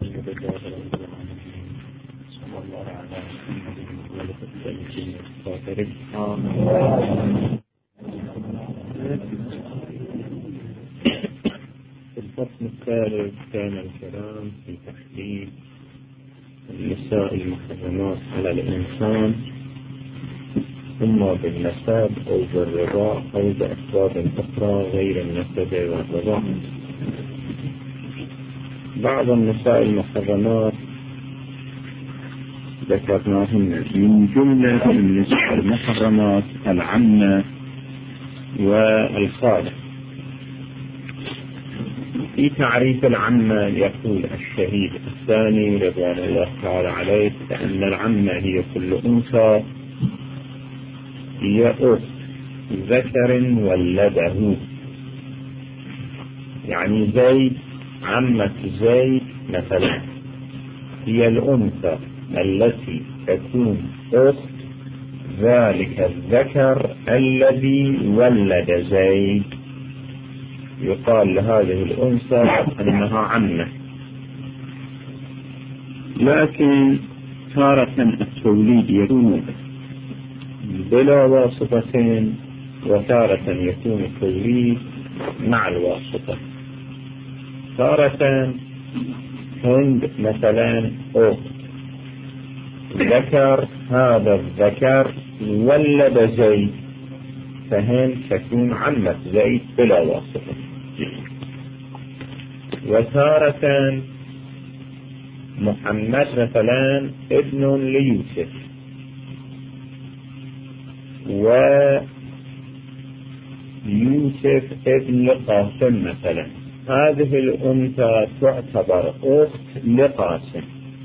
الحمد لله رب العالمين، صلى الله على محمد وعلى آله وصحبه. في الفصل الثالث كان الكلام في تحديد النساء المحرمات على الإنسان، إما بالنسب أو بالرضاع أو بأسباب أخرى غير النسب والرضاع. بعض النساء المحرمات ذكرناهن من جملة النساء المحرمات العمة والخالة. في تعريف العمة يقول الشهيد الثاني رضوان الله تعالى عليه أن العمة هي كل أنثى هي أخت ذكر ولده، يعني زيد عمة زيد مثلا هي الأنثى التي تكون أخت ذلك الذكر الذي ولد زيد، يقال لهذه الأنثى أنها عمة. لكن تارة التوليد يكون بلا واسطة، وتارة يكون التوليد مع الواسطة. تارة هند مثلا أخت ذكر، هذا الذكر ولد زيد، فهند تكون عمة زيد بلا واسطة. وتارة محمد مثلا ابن ليوسف، ويوسف ابن لقاسم مثلا، هذه الأنثى تعتبر أخت لقاسم،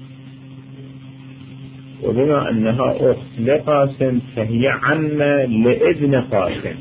وبما أنها أخت لقاسم فهي عمة لابن قاسم.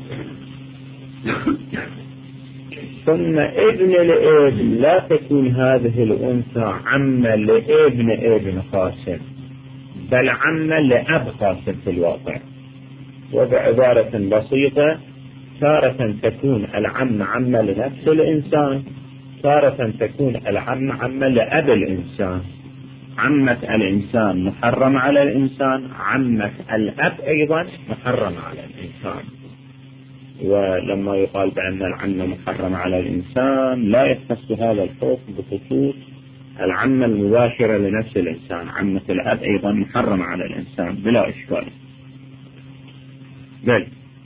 ثم ابن الابن لا تكون هذه الأنثى عمة لابن ابن قاسم، بل عمة لأب قاسم في الواقع. وبعبارة بسيطة، تارة تكون العمة عمة لنفس الإنسان، تارة تكون العمة عمة لأب الإنسان. عمة الإنسان محرم على الإنسان، عمة الأب أيضا محرم على الإنسان. ولما يقال بأن العمة محرم على الإنسان لا يختص هذا الحكم بخصوص العمة المباشرة لنفس الإنسان، عمة الأب أيضا محرم على الإنسان بلا إشكال. بل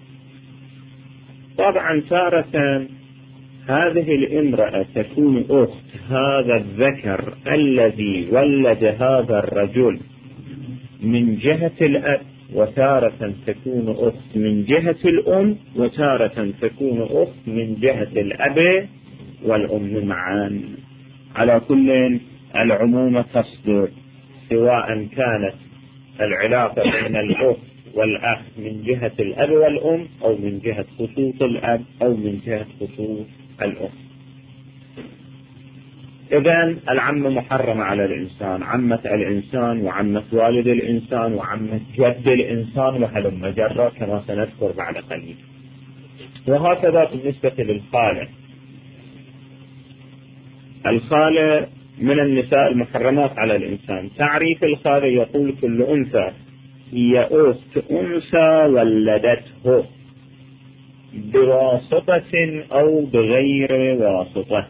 طبعا تارة هذه الامرأة تكون أخت هذا الذكر الذي ولد هذا الرجل من جهة الأب، وتارة تكون أخت من جهة الأم، وتارة تكون أخت من جهة الأب والأم معا. على كل العموم تصدر، سواء كانت العلاقة بين الأخت والأخ من جهة الأب والأم، أو من جهة خصوص الأب، أو من جهة خصوص الأم. إذن العمة محرمة على الإنسان، عمة الإنسان وعمة والد الإنسان وعمة جد الإنسان وهلم جرا كما سنذكر بعد قليل. وهكذا بالنسبة للخالة. الخالة من النساء المحرمات على الإنسان. تعريف الخالة يقول كل أنثى هي أخت أنثى ولدته بواسطة أو بغير واسطة.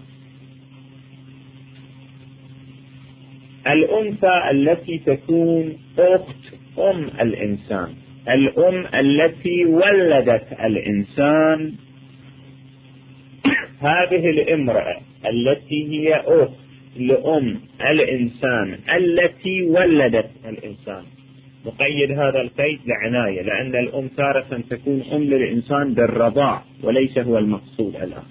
الأنثى التي تكون أخت أم الإنسان، الأم التي ولدت الإنسان، هذه الامرأة التي هي أخت لأم الإنسان التي ولدت الإنسان. نقيد هذا القيد لعناية، لأن الأم تارة تكون أم للإنسان بالرضاع وليس هو المقصود الآن.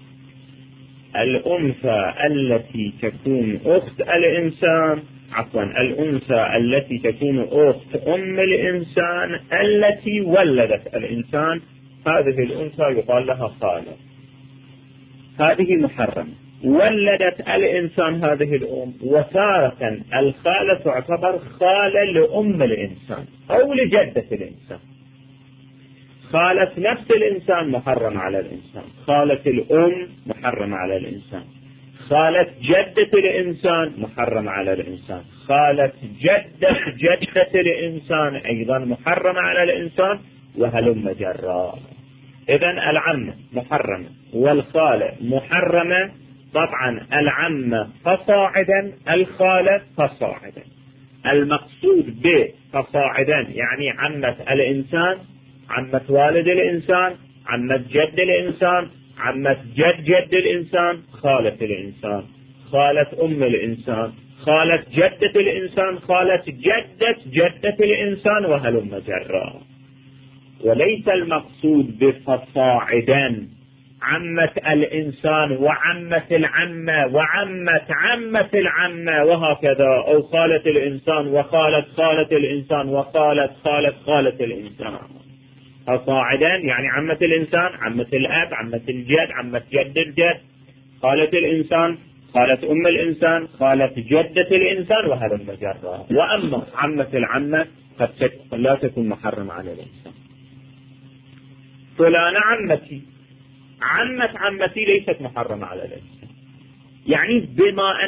الأنثى التي تكون أخت الإنسان، الأنثى التي تكون أخت أم الإنسان التي ولدت الإنسان، هذه الأنثى يقال لها خالة. هذه محرمة. ولدت الإنسان هذه الأم، وتارة الخالة تعتبر خالة لأم الإنسان أو لجدة الإنسان. خالة نفس الإنسان محرم على الإنسان، خالة الأم محرم على الإنسان، خالة جدة الإنسان محرم على الإنسان، خالة جدة الإنسان أيضا محرم على الإنسان، وهلم جرا. إذن العمة محرمة والخالة محرمة. طبعا العمة فصاعدا، الخالة فصاعدا. المقصود بفصاعدا يعني عمة الإنسان، عمة والد الإنسان، عمة جد الإنسان، عمة جد الإنسان، خالة الإنسان، خالة الإنسان، خالة جدة الإنسان، خالة جدة الإنسان، وهلم جرا. وليس المقصود بفصاعدا عمة الإنسان وعمة العمة وعمة العمة وهكذا، أو خالة الإنسان وخالة الإنسان وخالة خالة الإنسان. فصاعدا يعني عمة الإنسان، عمة الأب، عمة الجد، عمة جد الجد، خالة الإنسان، خالة الإنسان، خالة جدة الإنسان، وهلم جرا. وأما عمة العمة قد لا تكون محرم على الإنسان. فلان عمتي، عمتي ليست محرمة على الإنسان، يعني بما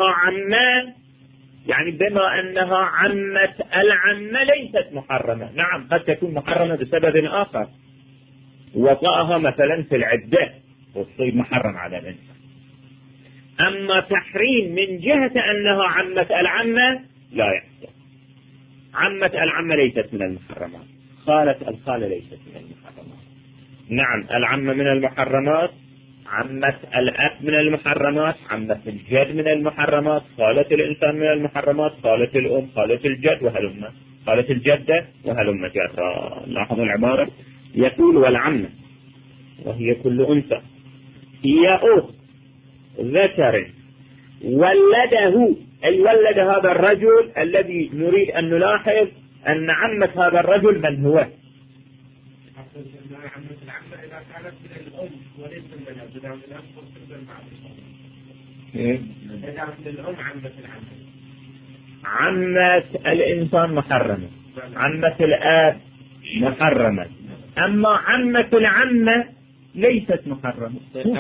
أنها عمة العمة ليست محرمة. نعم قد تكون محرمة بسبب آخر، وطأها مثلا في العدة وتصير محرم على الإنسان. أما تحريم من جهة أنها عمة العمة لا يحصل. عمة العمة ليست من المحرمات، الخالة ليست من المحرمات. نعم العمة من المحرمات، عمة الأب من المحرمات، عمة الجد من المحرمات، خالة الإنسان من المحرمات، خالة الأم، خالة الجد، خالة الجدة، وهلم جرا. لاحظوا العبارة، يقول والعمة وهي كل أنثى هي أخت ذكر ولده، أي ولد هذا الرجل الذي نريد أن نلاحظ أن عمة هذا الرجل من هو. عمة العمة إذا كانت من الأم وليس من الأب، إذا من الأب تصير معروفة. إذا من الأم عمة العمة، عمة الإنسان محرمة، عمة الآب محرمة، أما عمة العمة ليست محرمة.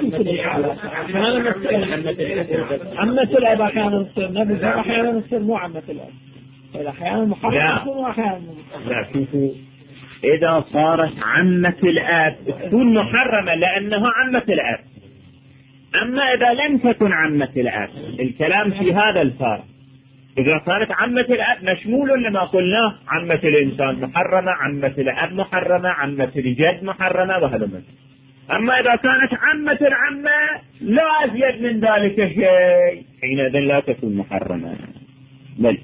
عمة الأب أحيانا تصير نبذ، أحيانا تصير مو عمة الأب، أحيانا محرمة وأحيانا لا. شوفوا، إذا صارت عمة الآب تكون محرمة لأنها عمة الآب. أما إذا لم تكن عمة الآب، الكلام في هذا الفارق. إذا صارت عمة الآب مشمول لما قلناه، عمة الإنسان محرمة، عمة الآب محرمة، عمة الجد محرمة، وهذا. أما إذا كانت عمة العمة لا أزيد من ذلك شيء، حينئذ لا تكون محرمة. بل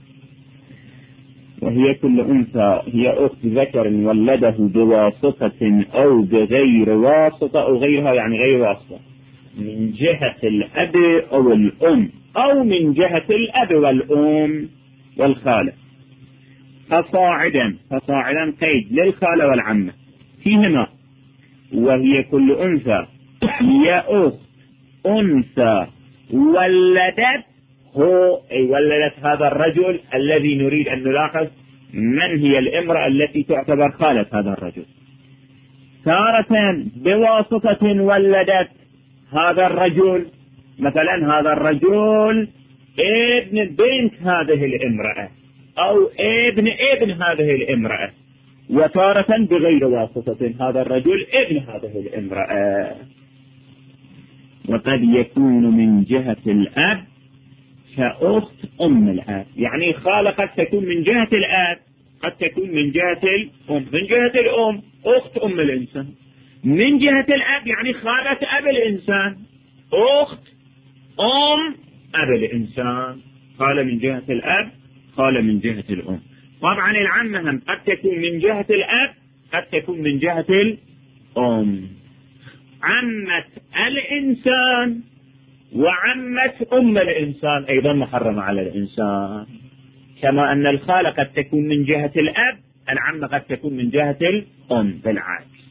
وهي كل أنثى هي أخت ذكر ولده بواسطة أو بغير واسطة، أو غيرها يعني غير واسطة، من جهة الأب أو الأم، أو من جهة الأب والأم والخالة. فصاعدا قيد للخالة والعمة فيهما. وهي كل أنثى هي أخت أنثى ولدت، أي ولدت هذا الرجل الذي نريد أن نلاحظ من هي الامرأة التي تعتبر خالة هذا الرجل. تارة بواسطة ولدت هذا الرجل، مثلا هذا الرجل ابن بنت هذه الامرأة، أو ابن هذه الامرأة. وتارة بغير واسطة هذا الرجل ابن هذه الامرأة. وقد يكون من جهة الأب كأخت أم الأب، يعني خالة قد تكون من جهة الأب، قد تكون من جهة الأم. من جهة الأم أخت أم الإنسان، من جهة الأب يعني خالة أب الإنسان، أخت أم أب الإنسان. خالة من جهة الأب، خالة من جهة الأم. طبعا العمة هم قد تكون من جهة الأب، قد تكون من جهة الأم. عمة الإنسان وعمة أم الإنسان أيضا محرمة على الإنسان، كما أن الخالة قد تكون من جهة الأب، العمة قد تكون من جهة الأم بالعكس.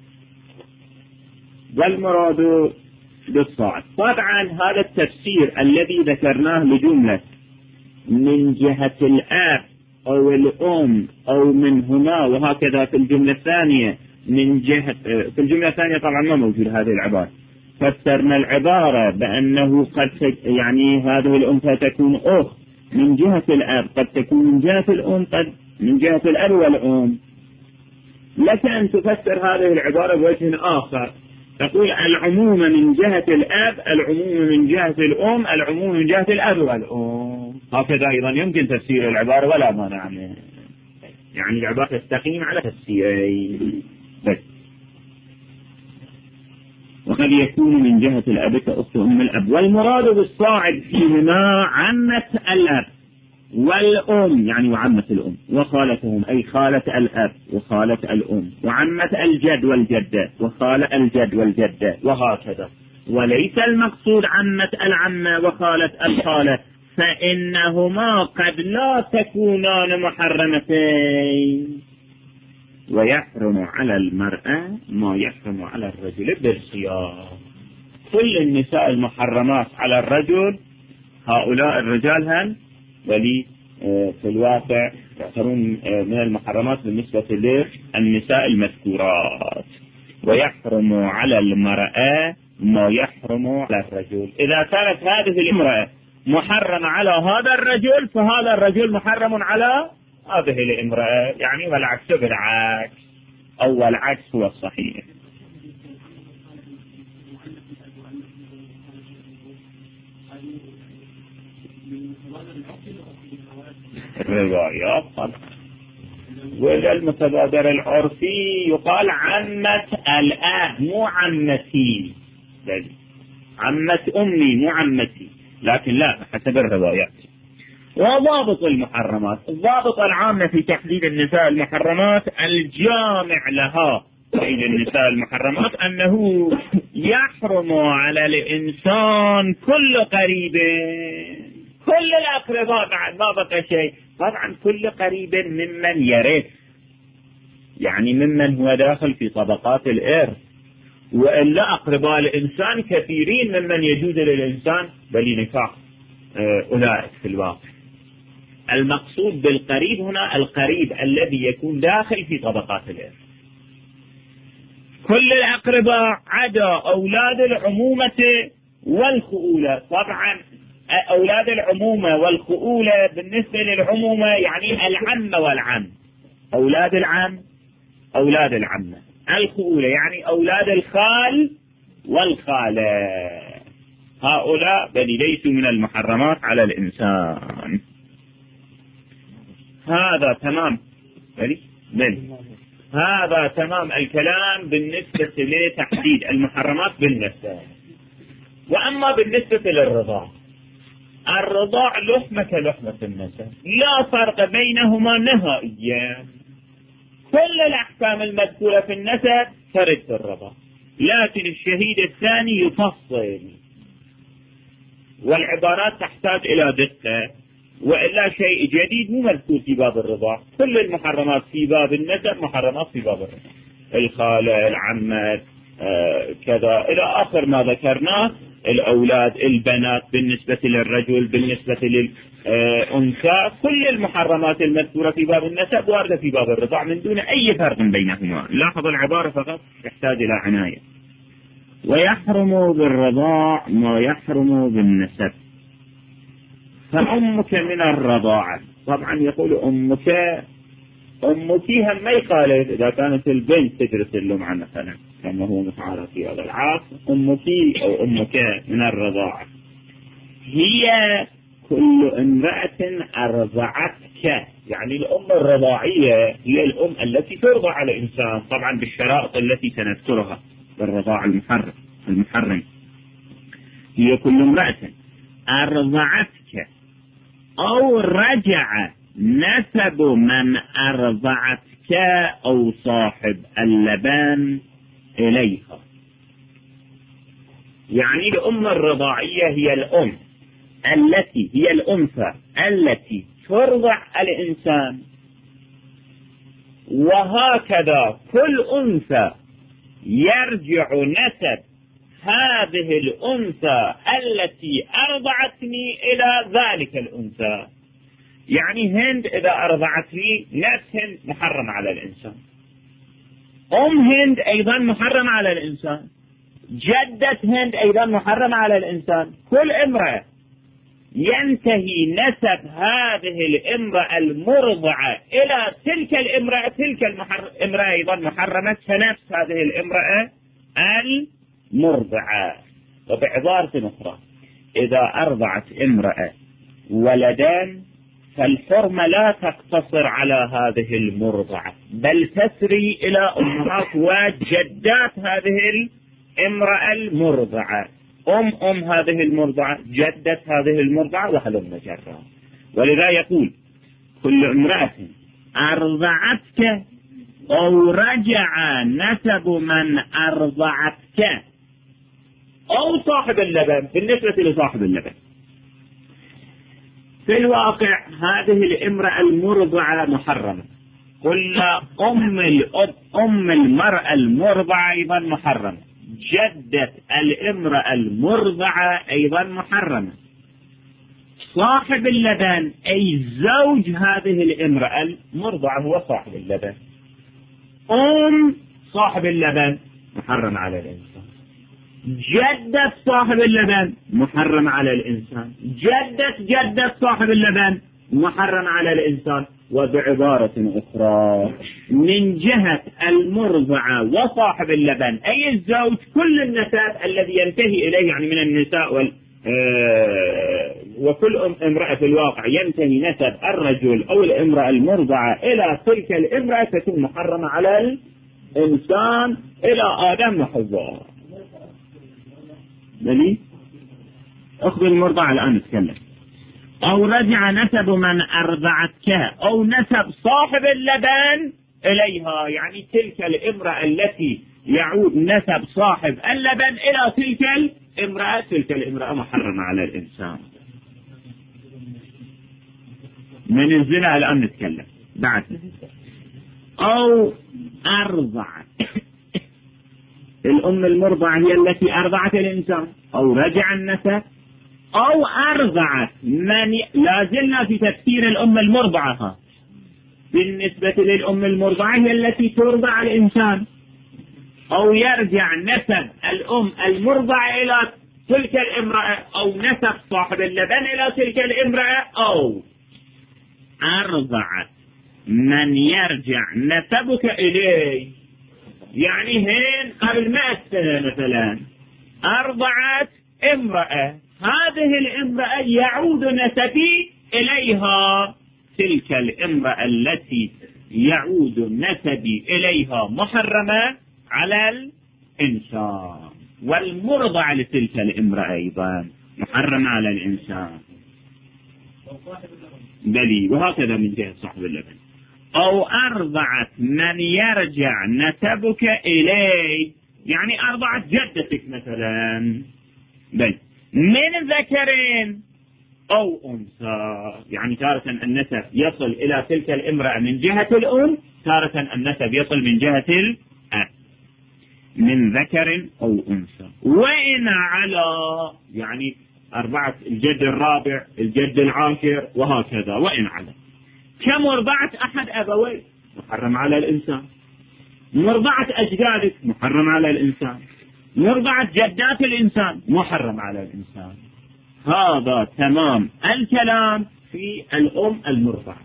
والمراد بالصاعد. طبعا هذا التفسير الذي ذكرناه لجملة من جهة الأب أو الأم أو منهما، وهكذا في الجملة الثانية من جهة، في الجملة الثانية طبعا ما موجود هذه العبارة، فسرنا العبارة بأنه قد يعني هذه الأنثى تكون أخت من جهة الأب، قد تكون من جهة الأم، قد من جهة الأب والأم. لك أن تفسر هذه العبارة بوجه آخر، تقول العموم من جهة الأب، العموم من جهة الأم، العموم من جهة الأب والأم. هكذا أيضا يمكن تفسير العبارة ولا مانع منه، يعني العبارة تستقيم على تفسيرين بس. وقد يكون من جهة الأب كأخت أم الأب، والمراد بالصاعد فيهما عمة الأب والأم، يعني وعمة الأم وخالتهم، أي خالة الأب وخالة الأم، وعمة الجد والجدة وخالة الجد والجدة، وهكذا. وليس المقصود عمة العمة وخالة الخالة، فإنهما قد لا تكونان محرمتين. ويحرم على المرأة ما يحرم على الرجل بالصيام. كل النساء المحرمات على الرجل هؤلاء الرجال هم ولي في الواقع يعتبرون من المحرمات بالنسبة للنساء المذكورات. ويحرم على المرأة ما يحرم على الرجل. إذا كانت هذه الامرأة محرمة على هذا الرجل، فهذا الرجل محرم على هذه الامرأة، يعني والعكس بالعكس، أو العكس هو الصحيح. الروايات طبعا، وللمتبادر العرفي يقال عمة الأب مو عمتي، عمة أمي مو عمتي، لكن لا حسب الروايات. وضابط المحرمات، الضابط العام في تحديد النساء المحرمات الجامع لها بين النساء المحرمات أنه يحرم على الإنسان كل قريب، كل الأقرباء، بعد ما بقى شيء، طبعا كل قريب ممن يرث، يعني ممن هو داخل في طبقات الإرث، وإلا أقرباء الإنسان كثيرين ممن يجوز للإنسان بل نكاح أولئك في الواقع. المقصود بالقريب هنا القريب الذي يكون داخل في طبقات الإرث. كل الأقرباء عدا أولاد العمومة والخؤولة. طبعا أولاد العمومة والخؤولة بالنسبة للعمومة يعني العم والعم، أولاد العم أولاد العمة. الخؤولة يعني أولاد الخال والخالة، هؤلاء بل ليسوا من المحرمات على الإنسان. هذا تمام هذا تمام الكلام بالنسبة لتحديد المحرمات بالنسبة. وأما بالنسبة للرضاع، الرضاع لحمة كلحمة النسب، لا فرق بينهما نهائيا. كل الأحكام المذكورة في النسب ترد في الرضاع، لكن الشهيد الثاني يفصل، والعبارات تحتاج إلى دقة، وإلا شيء جديد مو مذكور في باب الرضاع. كل المحرمات في باب النسب محرمات في باب الرضاع، الخالة، العمة، كذا إلى آخر ما ذكرناه. الأولاد، البنات بالنسبة للرجل، بالنسبة للأنثى، كل المحرمات المذكورة في باب النسب واردة في باب الرضاع من دون أي فرق بينهما. لاحظ العبارة فقط تحتاج إلى عناية. ويحرم بالرضاع ما يحرم بالنسب. فأمك من الرضاعة، طبعا يقول أمك هم ما يخالف إذا كانت البنت تدرس اللمعة مثلا كما هو متعارف في هذا العصر. أمك أو أمك من الرضاعة هي كل امرأة أرضعتك، يعني الأم الرضاعية هي الأم التي ترضع على الإنسان، طبعا بالشرائط التي سنذكرها بالرضاع المحرم. هي كل امرأة أرضعتك أو رجع نسب من أرضعتك أو صاحب اللبان إليها. يعني الأم الرضاعية هي الأم التي هي الأنثى التي ترضع الإنسان، وهكذا كل أنثى يرجع نسب هذه الأنثى التي أرضعتني إلى ذلك الأنثى. يعني هند إذا أرضعتني نفس هند محرم على الإنسان، أم هند أيضا محرم على الإنسان، جدة هند أيضا محرمة على الإنسان. كل امرأة ينتهي نسب هذه الامرأة المرضعة إلى تلك الامرأة، تلك الامرأة أيضا محرمة كنفس هذه الامرأة المرضعة. وبعبارة أخرى، إذا أرضعت امرأة ولدان فالحرمة لا تقتصر على هذه المرضعة، بل تسري إلى أمهات وجدات هذه الامرأة المرضعة، أم هذه المرضعة، جدة هذه المرضعة، وهلم جرا. ولذا يقول: كل امرأة أرضعتك أو رجع نسب من أرضعتك أو صاحب اللبن. بالنسبة لصاحب اللبن، في الواقع هذه الامرأة المرضعة محرمة. قلنا أم المرأة المرضعة أيضا محرمة، جدة الامرأة المرضعة أيضا محرمة، صاحب اللبن أي زوج هذه الامرأة المرضعة هو صاحب اللبن، صاحب اللبن محرم على الإنسان، جدة صاحب اللبن محرم على الإنسان، جدة صاحب اللبن محرم على الإنسان. وبعبارة أخرى، من جهة المرضعة وصاحب اللبن أي الزوج، كل النسب الذي ينتهي إليه يعني من النساء وكل امرأة في الواقع ينتهي نسب الرجل أو الامرأة المرضعة إلى تلك الامرأة تكون محرمة على الإنسان إلى آدم وحواء. بلي أخذ المرضعة الآن نتكلم. أو رجع نسب من أرضعتك أو نسب صاحب اللبن إليها، يعني تلك الامرأة التي يعود نسب صاحب اللبن إلى تلك الامرأة، تلك الامرأة محرمة على الإنسان. من الزنا الآن نتكلم بعد. أو أرضعت، الأم المرضعة هي التي أرضعت الإنسان، أو رجع النسب، أو أرضعت من لازلنا في تفسير الأم المرضعة. بالنسبة للأم المرضعة هي التي ترضع الإنسان، أو يرجع نسب الأم المرضعة إلى تلك الامرأة، أو نسب صاحب اللبن إلى تلك الامرأة، أو أرضعت من يرجع نسبك إليه، يعني هين قبل 100 سنة مثلا أرضعت امرأة، هذه الامرأة يعود نسبي إليها، تلك الامرأة التي يعود نسبي إليها محرمة على الإنسان. والمرضع لتلك الامرأة أيضا محرمة على الإنسان. بلي وهكذا من جهة صاحب اللبن. أو أرضعت من يرجع نسبك إليه، يعني أرضعت جدتك مثلا، بل من ذكر أو أنثى، يعني تارة النسب يصل إلى تلك الامرأة من جهة الأم، تارة النسب يصل من جهة الأب، من ذكر أو أنثى. وإن على، يعني أربعة، الجد الرابع، الجد العاشر، وهكذا. وإن على كمرضعة أحد أبويه محرم على الإنسان، مرضعة أجدادك محرم على الإنسان، مرضعة جدات الإنسان محرم على الإنسان. هذا تمام الكلام في الأم المرضعة.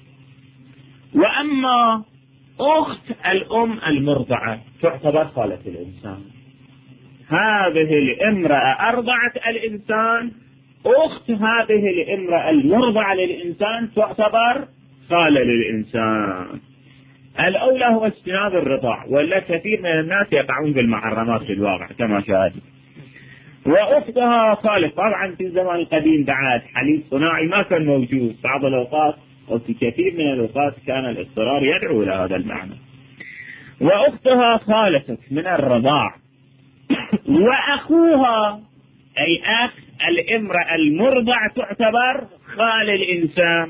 وأما أخت الأم المرضعة تعتبر خالة الإنسان. هذه الامرأة أرضعت الإنسان، أخت هذه الامرأة المرضعة للإنسان تعتبر خالة للإنسان. الأولى هو اجتناب الرضاع، ولا كثير من الناس يقعون بالمحرمات في الواقع كما شاهدت. وأختها خالة، طبعا في الزمان القديم بعد حليب صناعي ما كان موجود، بعض الأوقات وفي كثير من الأوقات كان الاضطرار يدعو إلى هذا المعنى. وأختها خالتك من الرضاع. وأخوها أي أخ الامرأة المرضع تعتبر خال الإنسان.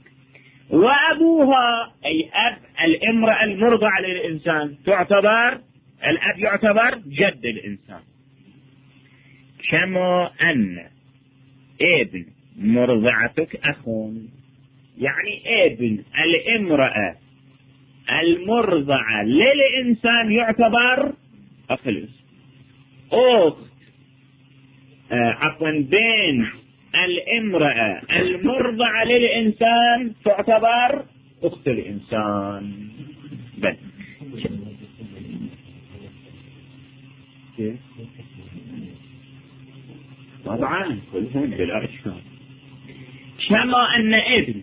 وأبوها أي أب الامرأة المرضع للإنسان تعتبر، الأب يعتبر جد الإنسان. كما أن ابن مرضعتك أخ، يعني ابن الامرأة المرضعة للإنسان يعتبر أخ الإنسان. بين الامرأة المرضعة للإنسان تعتبر أخت الإنسان. بل طبعا كلهم بلا إشكال. كما أن ابن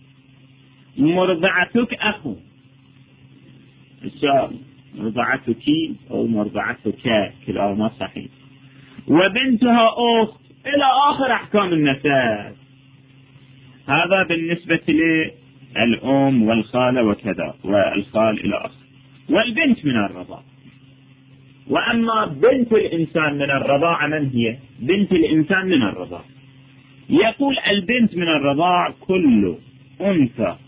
مرضعتك أخو، السؤال مرضعتك أو مرضعتك كلاهما صحيح، وبنتها أخت إلى آخر أحكام النسب. هذا بالنسبة للأم والخالة وكذا، والخال إلى آخر. والبنت من الرضاع. وأما بنت الإنسان من الرضاعة من هي؟ بنت الإنسان من الرضاعة، يقول البنت من الرضاع كل أنثى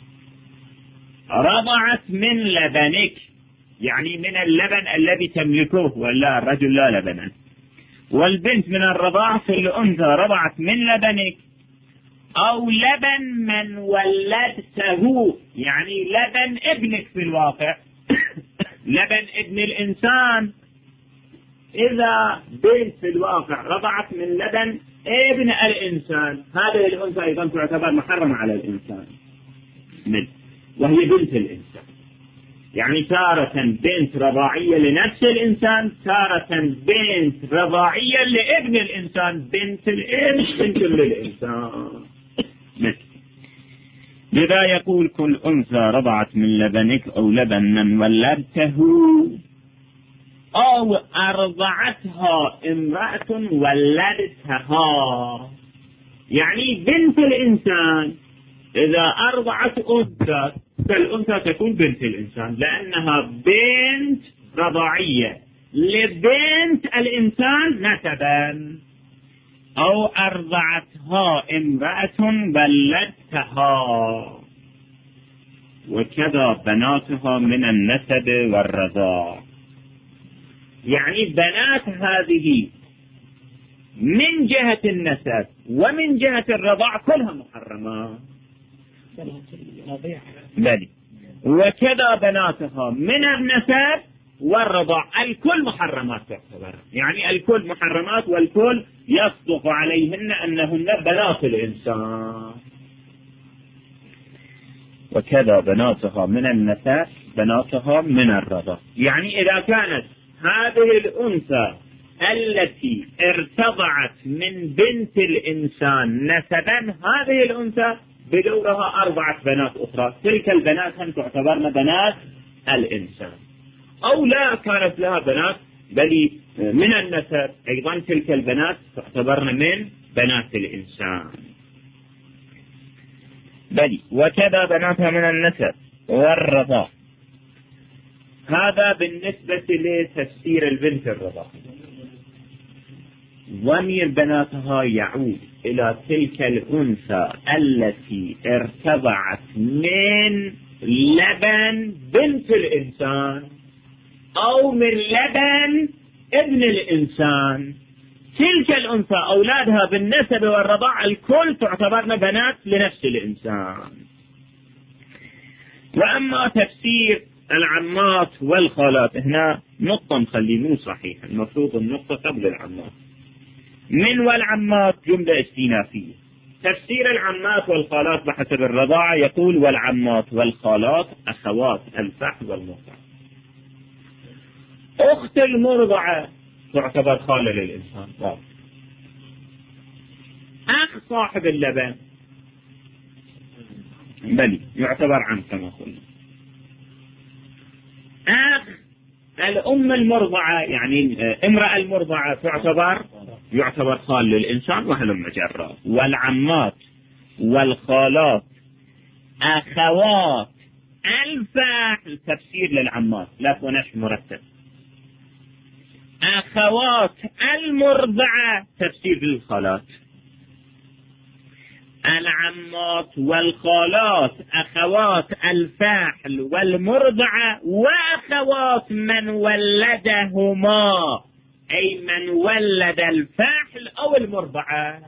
رضعت من لبنك، يعني من اللبن الذي تملكه، ولا الرجل لا لبن. والبنت من الرضاع كل أنثى رضعت من لبنك أو لبن من ولدته، يعني لبن ابنك في الواقع. لبن ابن الإنسان. إذا بنت في الواقع رضعت من لبن ابن الإنسان، هذه الأنثى أيضا تعتبر محرمة على الإنسان، وهي بنت الإنسان. يعني تارة بنت رضاعية لنفس الإنسان، تارة بنت رضاعية لابن الإنسان. بنت الابن بنت للإنسان. لذا يقول كل أنثى رضعت من لبنك أو لبن من ولدته أو أرضعتها امرأة ولدتها. يعني بنت الإنسان إذا أرضعت أنثى فالأنثى تكون بنت الإنسان، لأنها بنت رضاعية لبنت الإنسان نسبا. أو أرضعتها امرأة ولدتها، وكذا بناتها من النسب والرضاع. يعني بنات هذه من جهة النسب ومن جهة الرضاع كلها محرمة. بلي. وكذا بناتها من النسب والرضاع، الكل محرمات تعتبر. يعني الكل محرمات، والكل يصدق عليهن أنهن بنات الإنسان. وكذا بناتها من النسب بناتها من الرضاع. يعني إذا كانت هذه الأنثى التي ارتضعت من بنت الإنسان نسبا، هذه الأنثى بدورها 4 بنات أخرى، تلك البنات هم تعتبرن بنات الإنسان. أو لا كانت لها بنات بل من النسب، أيضا تلك البنات تعتبرن من بنات الإنسان. بل وكذا بناتها من النسب والرضاع. هذا بالنسبة لتفسير البنت الرضاع. ضمير بناتها يعود إلى تلك الأنثى التي ارتضعت من لبن بنت الإنسان أو من لبن ابن الإنسان. تلك الأنثى أولادها بالنسب والرضاع الكل تعتبرن بنات لنفس الإنسان. وأما تفسير العمات والخالات، هنا نقطة نخليه مو صحيح، المفروض النقطة قبل العمات. من والعمات جملة استئنافية. تفسير العمات والخالات بحسب الرضاعة يقول والعمات والخالات أخوات الفحل والمرضعة. أخت المرضعة تعتبر خالة للإنسان. أخ صاحب اللبن بل يعتبر عم كما قلنا. أخ الأم المرضعة يعني امرأة المرضعة يعتبر خال للإنسان وهلم جرا. والعمات والخالات أخوات الفحل. تفسير للعمات لا ونش مرتب. أخوات المرضعة تفسير للخالات. العمات والخالات أخوات الفاحل والمرضعة وأخوات من ولدهما، أي من ولد الفاحل أو المرضعة.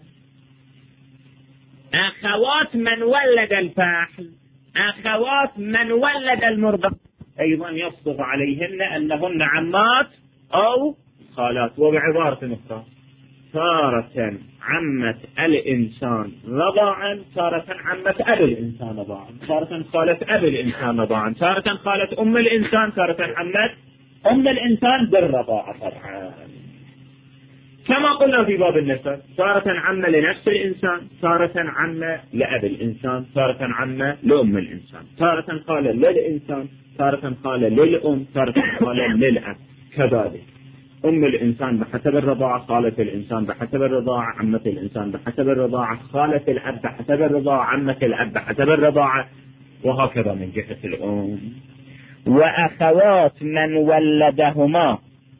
أخوات من ولد الفاحل، أخوات من ولد المرضعة، أيضا يصدق عليهن أنهن عمات أو الخالات. وبعبارة أخرى تارة عمت الإنسان رضاعا، تارة عمت أب الإنسان رضاعا، تارة خالت أب الإنسان رضاعا، تارة خالت أم الإنسان، تارة عمت أم الإنسان بالرضاعة طبعا. كما قلنا في باب النسب، تارة عم لنفس الإنسان، تارة عم لأب الإنسان، تارة عم لأم الإنسان، تارة خال للإنسان، تارة خال للأم، تارة خال للأب. كذلك أم الإنسان بحسب الرضاعة، خالة الإنسان بحسب الرضاعة، عمة الإنسان بحسب الرضاعة، خالة الأب بحسب الرضاعة، عمة الأب بحسب الرضاعة، وهكذا من جهة الأم. وأخوات من ولدهما،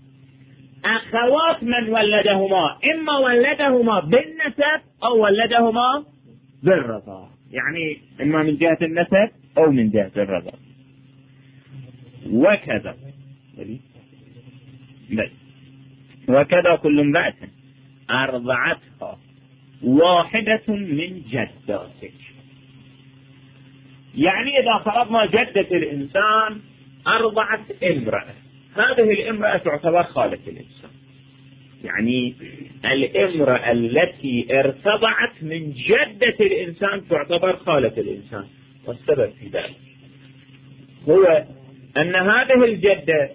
أخوات من ولدهما إما ولدهما بالنسب أو ولدهما بالرضاعة، يعني إما من جهة النسب أو من جهة الرضاعة. وكذا وكذا كل امرأة أرضعتها واحدة من جداتك. يعني إذا فرضنا جدة الإنسان أرضعت امرأة، هذه الامرأة تعتبر خالة الإنسان، يعني الامرأة التي ارتضعت من جدة الإنسان تعتبر خالة الإنسان. والسبب في ذلك هو أن هذه الجدة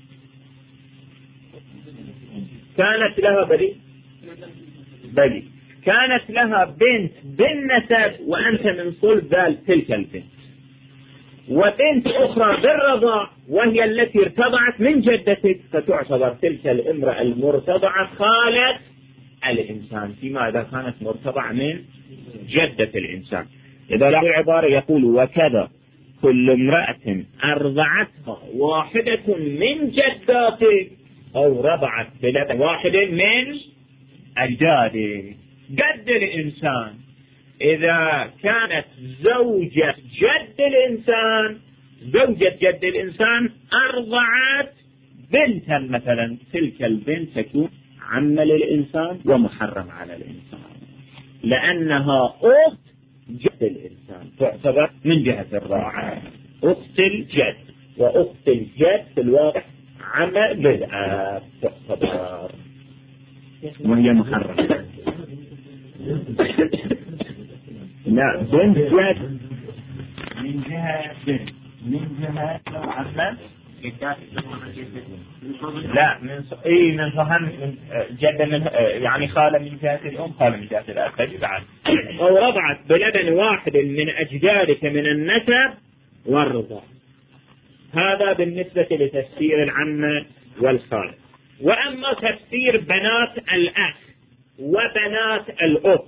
كانت لها بلي، كانت لها بنت بالنسب وأنت من صلب تلك البنت، وبنت أخرى بالرضاع وهي التي ارتضعت من جدتك، فتعتبر تلك الامرأة المرتضعة خالة الإنسان فيما إذا كانت مرتضعة من جدة الإنسان. إذا له عبارة يقول وكذا كل امرأة أرضعتها واحدة من جداتك أو رضعت بلبن واحد من أجداده. جد الإنسان إذا كانت زوجة جد الإنسان، زوجة جد الإنسان أرضعت بنتا مثلا، تلك البنت تكون عمة للإنسان ومحرم على الإنسان، لأنها أخت جد الإنسان، تعتبر من جهة الرضاعة أخت الجد، وأخت الجد في الواقع عمة للأب تعتبر وهي محرمة. لا بنت جد من جهة بنت، من جهة عمة لا من من فهم جد من يعني خالة من جهة الأم، خالة من جهة الأب بعد. أو رضعت بلبن واحد من أجدادك من النسب والرضاع. هذا بالنسبة لتفسير العمة والخالة. وأما تفسير بنات الأخ وبنات الأخت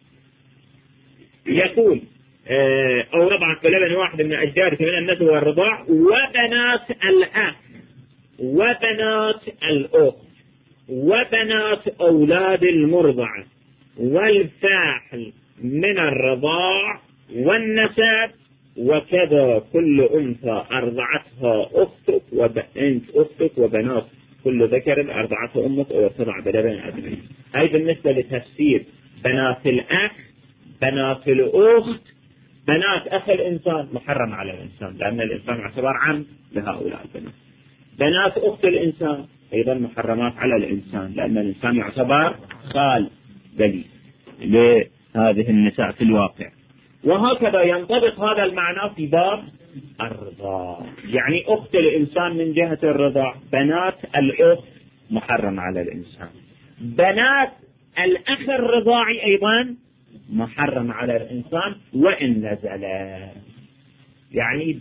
يقول أو رضعت بلبن واحد من أجدادك من النسب والرضاع وبنات الأخ وبنات الأخت وبنات أولاد المرضعة والفاحل من الرضاع والنسب، وكذا كل أنثى أرضعتها أختك وبنت أختك وبنات كل ذكر أرضعته أمك أو تضع بلبن أبنائك. أي بالنسبة لتفسير بنات الأخ، بنات الأخت، بنات أخ الإنسان محرم على الإنسان لأن الإنسان يعتبر عم لهؤلاء البنات. بنات أخت الإنسان أيضا محرمات على الإنسان لأن الإنسان يعتبر خال بلي لهذه النساء في الواقع. وهكذا ينطبق هذا المعنى في باب الرضاع، يعني أخت الإنسان من جهة الرضاع، بنات الأخت محرم على الإنسان، بنات الأخ الرضاعي أيضا محرم على الإنسان وإن نزل، يعني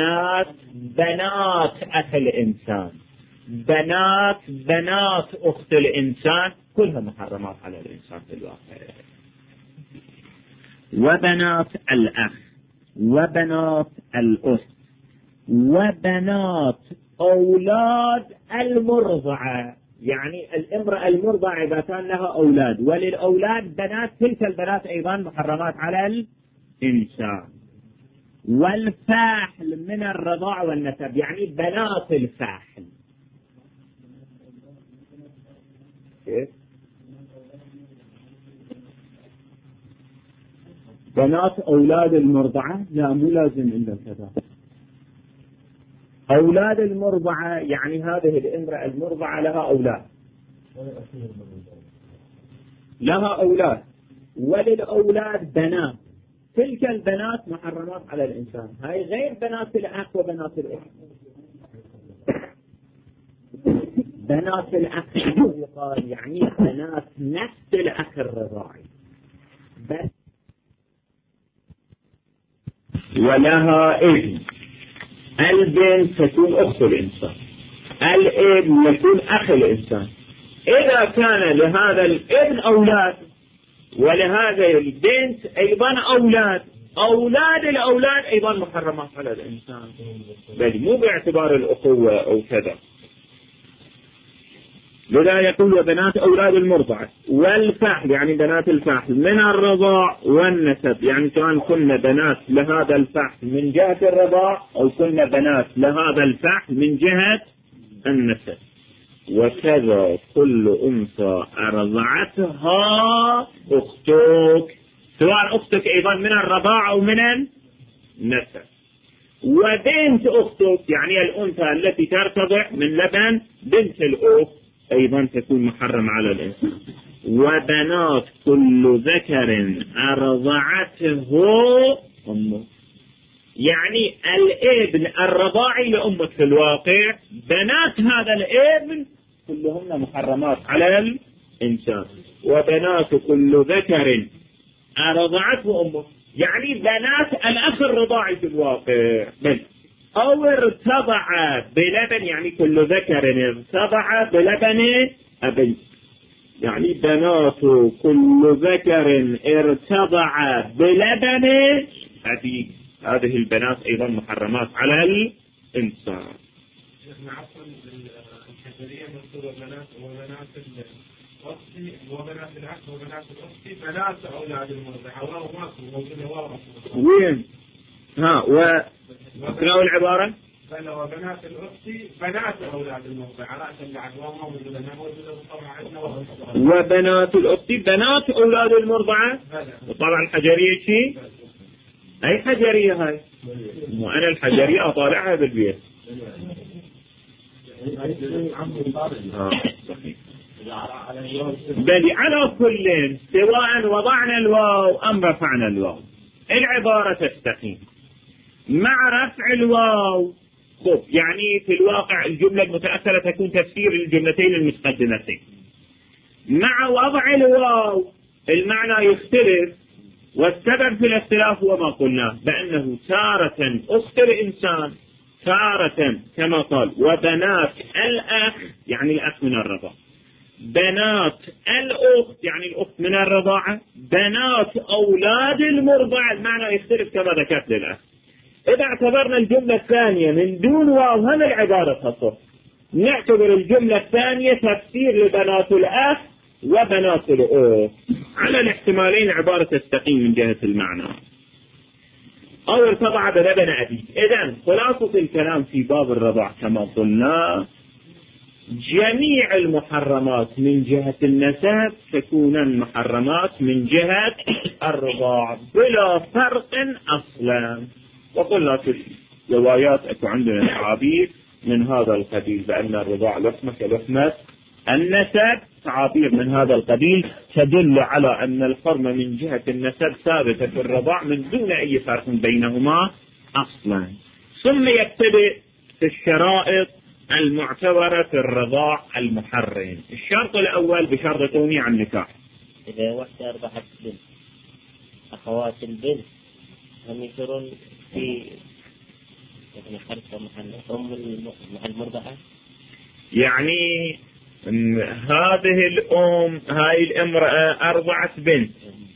بنات أخ الإنسان، بنات أخت الإنسان كلها محرمات على الإنسان في الواقع. وبنات الأخ وبنات الأخت وبنات أولاد المرضعة، يعني الامرأة المرضعة إذا كان لها أولاد وللأولاد بنات، تلك البنات أيضا محرمات على الإنسان. والفاحل من الرضاع والنسب، يعني بنات الفاحل. بنات أولاد المرضعة لا مو لازم إلا كذا. أولاد المرضعة يعني هذه الامرأة المرضعة لها أولاد، لها أولاد وللأولاد بنات، تلك البنات محرمات على الإنسان، هاي غير بنات الأخ وبنات الأخت. بنات الأخ يقال يعني بنات نفس الأخ الرضاعي بس. ولها ابن، البنت تكون أخت الإنسان، الابن يكون أخ الإنسان. إذا كان لهذا الابن أولاد ولهذا البنت أيضا أولاد الأولاد أيضا محرمات على الإنسان، بل مو باعتبار الأخوة أو كذا. لذا يقول وبنات أولاد المرضعة والفحل، يعني بنات الفحل من الرضاع والنسب، يعني سواء كنا بنات لهذا الفحل من جهة الرضاع أو كنا بنات لهذا الفحل من جهة النسب. وكذا كل أنثى أرضعتها أختك، سواء أختك أيضا من الرضاع أو من النسب. وبنت أختك يعني الأنثى التي ترتضع من لبن بنت الأخت أيضا تكون محرم على الإنسان. وبنات كل ذكر أرضعته أمه، يعني الابن الرضاعي لأمك في الواقع، بنات هذا الابن كلهن محرمات على الإنسان. وبنات كل ذكر أرضعته أمه، يعني بنات الأخ الرضاعي في الواقع بل أو ارتضع بلبن، يعني كل ذكر ارتضع بلبن أبي، يعني بنات كل ذكر ارتضع بلبن أبي، هذه البنات أيضا محرمات على الإنسان. الحجرية مكتوبة بنات وبنات الأختي وبنات الأخ وبنات الأختي بنات أولاد المرضعة، واو ماكو موجودة واو وين؟ وقرأوا العبارة بل وبنات الأختي بنات أولاد المرضعة، لا تبعد واو موجودة، ما موجودة طبعا عندنا واو. وبنات الأختي بنات أولاد المرضعة، وطبعا الحجرية شيء أي حجرية هاي؟ وأنا الحجرية أطالعها بالبيت. بل على كل سواء وضعنا الواو أم رفعنا الواو العبارة تستقيم مع رفع الواو. خب يعني في الواقع الجملة المتأخرة تكون تفسير الجملتين المتقدمتين. مع وضع الواو المعنى يختلف، والسبب في الاختلاف هو ما قلناه بأنه تارة أخت الإنسان، تارة كما قال وبنات الأخ يعني الأخ من الرضاعة، بنات الأخت يعني الأخت من الرضاعة، بنات أولاد المرضع المعنى يختلف كما ذكرت للأخ. إذا اعتبرنا الجملة الثانية من دون واو هم العبارة تصف، نعتبر الجملة الثانية تفسير لبنات الأخ وبنات الأخت، على الاحتمالين عبارة تستقيم من جهة المعنى. أو ارتضع بلبن أبي. إذن خلاصة الكلام في باب الرضاع كما قلنا جميع المحرمات من جهة النسب تكون محرمات من جهة الرضاع بلا فرق أصلا. وقلنا في الروايات أكو عندنا تعابير من هذا القبيل بأن الرضاع لحمة كلحمة النسب، تعابير من هذا القبيل تدل على أن الحرمة من جهة النسب ثابتة في الرضاع من دون أي فرق بينهما أصلا. ثم يبتدئ في الشرائط المعتبرة في الرضاع المحرم. الشرط الأول بشرط توني النكاح. إذا وحدة أربعة بنت أخوات البنت هم يصيرون في يعني خلفة مع المرضعة، يعني هذه الأم هاي الامرأة أرضعت بنت،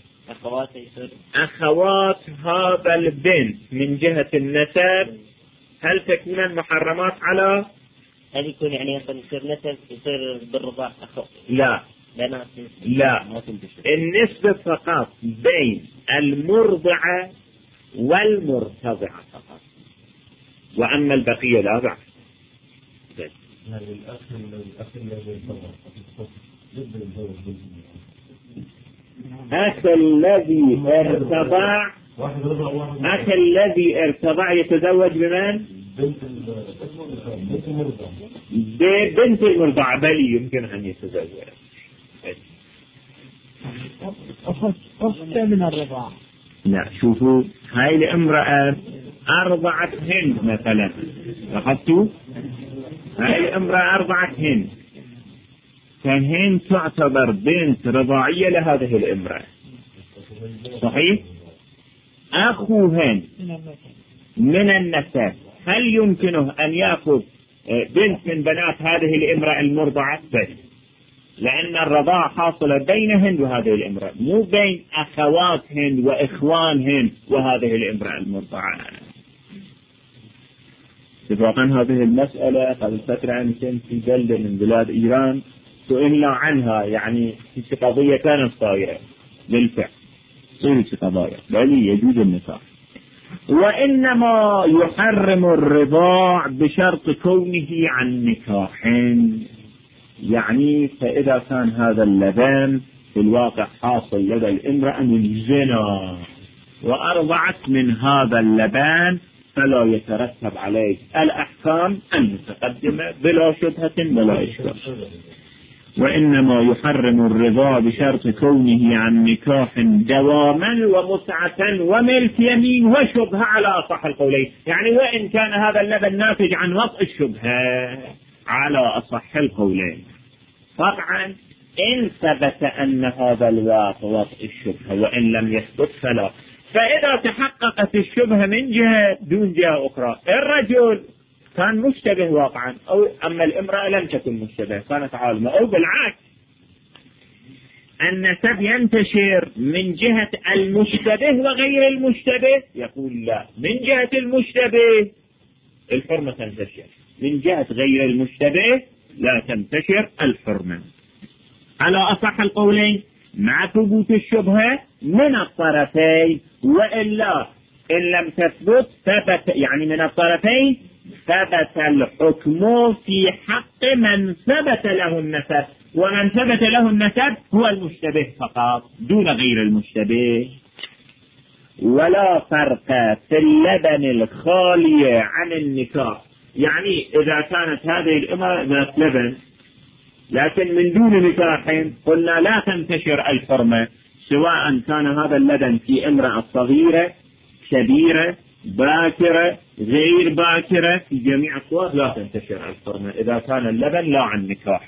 أخوات هذا البنت من جهة النسب هل تكون محرمات على؟ هل يكون يعني يصير نسب يصير بالرضاع أخو؟ لا بنات لا، النسبة فقط بين المرضعة والمرتضعة فقط، وأما البقية لا بأس. أخ الذي ارتضع يتزوج بمن؟ بنت المرضعة بل يمكن أن يتزوج. أخت من الرضاعة. لا شوفوا، هاي الامرأة أرضعت هند مثلا، لاحظتوا؟ هاي الامرأة أرضعت هند، فهند تعتبر بنت رضاعية لهذه الامرأة، صحيح؟ أخو هند من النسب، هل يمكنه أن يأخذ بنت من بنات هذه الامرأة المرضعة؟ بس لأن الرضاعة حاصلة بين هند وهذه الامرأة، مو بين أخوات هند وإخوان هند وهذه الامرأة المرضعة. اتفاقا هذه المسألة قبل فترة يمكن في بلدة من بلاد إيران سئلنا عنها، يعني في قضية كانت صايرة بالفعل، صير في قضايا بل يجوز النكاح، وإنما يحرم الرضاع بشرط كونه عن نكاح. يعني فإذا كان هذا اللبن في الواقع حاصل لدى الامرأة من زنا وأرضعت من هذا اللبن فلا يترتب عليه الأحكام المتقدمة بلا شبهة ولا إشكال. وإنما يحرم الرضا بشرط كونه عن نكاح دواما ومتعة وملك يمين وشبهة على أصح القولين. يعني وإن كان هذا اللبن ناتج عن وطء الشبهة على أصح القولين. طبعا إن ثبت أن هذا الواقع وطء الشبهة وإن لم يثبت فلا. فإذا تحققت الشبهة من جهة دون جهة أخرى، الرجل كان مشتبه واقعا، أو أما الامرأة لم تكن مشتبه كانت عالمة، أو بالعكس النسب ينتشر من جهة المشتبه وغير المشتبه، يقول لا، من جهة المشتبه الحرمة تنتشر، من جهة غير المشتبه لا تنتشر الحرمة على أصح القولين مع ثبوت الشبهة من الطرفين. وإلا إن لم تثبت ثبت، يعني من الطرفين ثبت الحكم في حق من ثبت له النسب، ومن ثبت له النسب هو المشتبه فقط دون غير المشتبه. ولا فرق في اللبن الخالي عن النكاح، يعني إذا كانت هذه الامرأة ذات لبن لكن من دون نكاح قلنا لا تنتشر الحرمة، سواء كان هذا اللبن في امرأة صغيرة كبيرة باكرة غير باكرة، في جميع الصور لا تنتشر الحرمة إذا كان اللبن لا عن نكاح.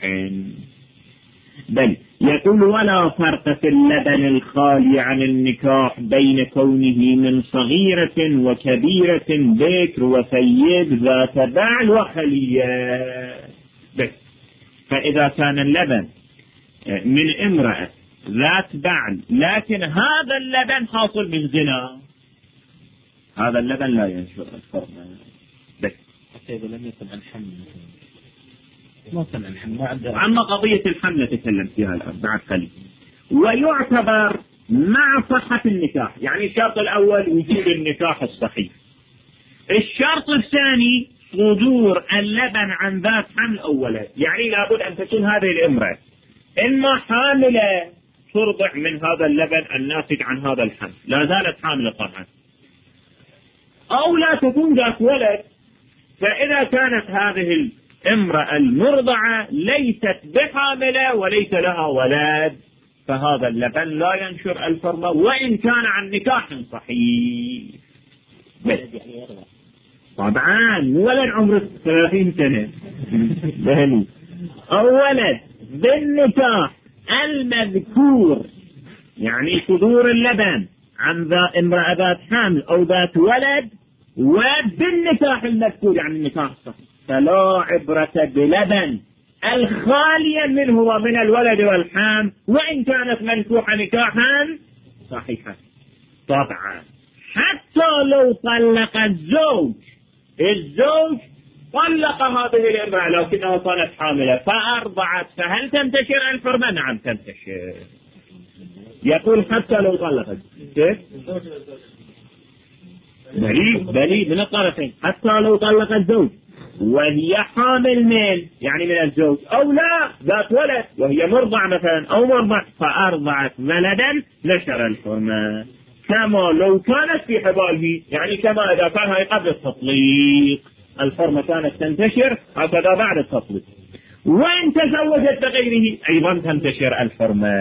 بل يقول ولا فرق في اللبن الخالي عن النكاح بين كونه من صغيرة وكبيرة بكر وثيب ذات بعل وخلية. بس فإذا كان اللبن من امرأة ذات بعل لكن هذا اللبن حاصل من زنا، هذا اللبن لا ينشر الحرمة. بس حتى إذا لم يكن عن حمل مثلا عن حمل، عما قضية الحمل نتكلم فيها الآن بعد قليل. ويعتبر مع صحة النكاح، يعني الشرط الأول وجود النكاح الصحيح، الشرط الثاني صدور اللبن عن ذات حمل أو ولد، يعني لابد أن تكون هذه الامرأة إما حاملة ترضع من هذا اللبن الناتج عن هذا الحمل لا زالت حاملة طبعا، أو لا تكون ذات ولد. فإذا كانت هذه الامرأة المرضعة ليست بحاملة وليس لها ولد فهذا اللبن لا ينشر الحرمة وإن كان عن نكاح صحيح. طبعا ولد عمره 30 سنة أو ولد بالنكاح المذكور، يعني صدور اللبن عن امرأة ذات حامل أو ذات ولد وبالنكاح المذكور يعني النكاح الصحيح، فلا عبرة بلبن الخالية منه ومن الولد والحام وإن كانت منكوحة نكاحا صحيحا. طبعا حتى لو طلق الزوج طلق هذه الامرأة لكنها كانت حاملة فأرضعت، فهل تنتشر الحرمة؟ نعم تنتشر. يقول حتى لو طلقت كيف؟ بلي من الطرفين، حتى لو طلق الزوج وهي حامل من يعني من الزوج أو لا ذات ولد وهي مرضع مثلا أو مرضع فأرضعت ولدا نشر الحرمة كما لو كانت في حباله، يعني كما إذا كان هاي قبل التطليق الحرمة كانت تنتشر هكذا بعد التطليق. وإن تزوجت بغيره أيضا تنتشر الحرمة.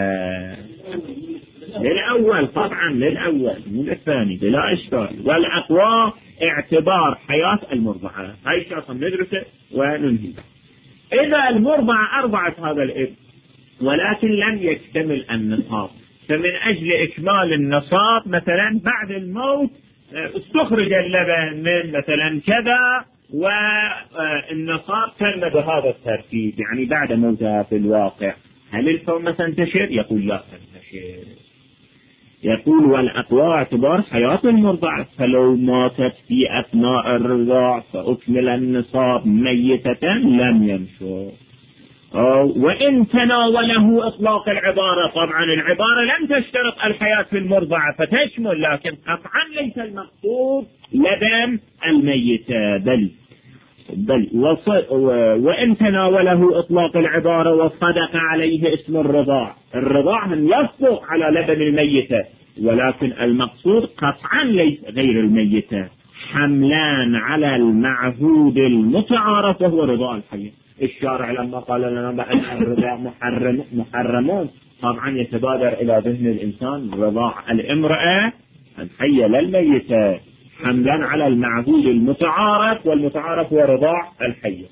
للأول طبعا، للأول من الثاني بلا إشكال. والأقوى اعتبار حياة المرضعة، هاي شخصا ندرسه وننهي. إذا المرضعة أرضعت هذا الابن ولكن لم يكتمل النصاب، فمن أجل إكمال النصاب مثلا بعد الموت استخرج اللبن من مثلا كذا والنصاب تم بهذا الترتيب، يعني بعد موتها في الواقع، هل الحرمة تنتشر؟ يقول لا تنتشر. يقول والأقوى اعتبار حياة المرضعة، فلو ماتت في أثناء الرضاع فأكمل النصاب ميتة لم ينشر. وإن تناوله إطلاق العبارة، طبعا العبارة لم تشترط الحياة في المرضعة فتشمل، لكن قطعا ليس المقصود لبن الميتة بل وإن تناوله إطلاق العبارة وصدق عليه اسم الرضاع من يصدق على لبن الميتة، ولكن المقصود قطعا ليس غير الميتة، حملان على المعهود المتعارف وهو رضاع الحية. الشارع لما قال لنا بأن الرضاع محرمون، طبعا يتبادر إلى ذهن الإنسان رضاع الامرأة الحية للميتة، حملا على المعهود المتعارف، والمتعارف هو رضاع الحية.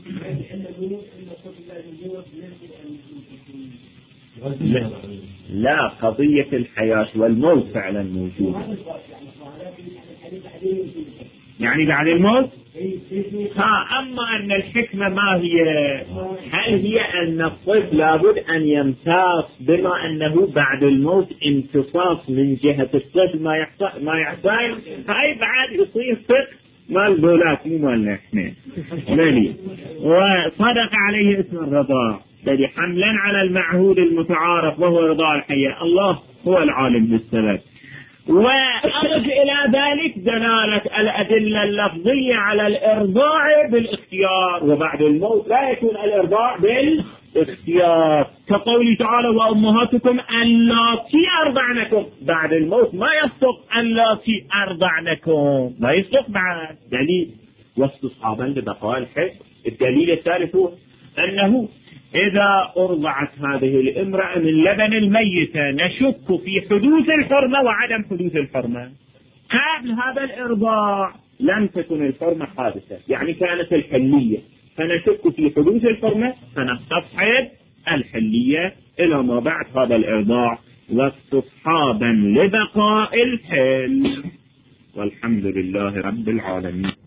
لا، قضية الحياة والموت فعلا موجودة، يعني بعد الموت. أما أن الحكمة ما هي؟ هل هي أن الطفل لابد أن يمتص بما أنه بعد الموت امتصاص من جهة الطفل ما يحصل، فأي بعد يصير فقه مال دولات مو مالنا احنا مالي. وصدق عليه اسم الرضاع، بل حملا على المعهود المتعارف وهو رضاع الحية. الله هو العالم بالسبب. وأرج إلى ذلك دلالة الأدلة اللفظية على الإرضاع بالاختيار، وبعد الموت لا يكون الإرضاع بالاختيار، كقوله تعالى وأمهاتكم اللاتي أرضعنكم. بعد الموت ما يصدق اللاتي أرضعنكم، ما يصدق بعد دليل واستصحابا لبقاء الحق. الدليل الثالث هو أنه إذا أرضعت هذه الامرأة من لبن الميتة نشك في حدوث الحرمة وعدم حدوث الحرمة. قبل هذا الإرضاع لم تكن الحرمة حادثة، يعني كانت الحلية، فنشك في حدوث الحرمة فنستصحب الحلية إلى ما بعد هذا الإرضاع واستصحابا لبقاء الحل. والحمد لله رب العالمين.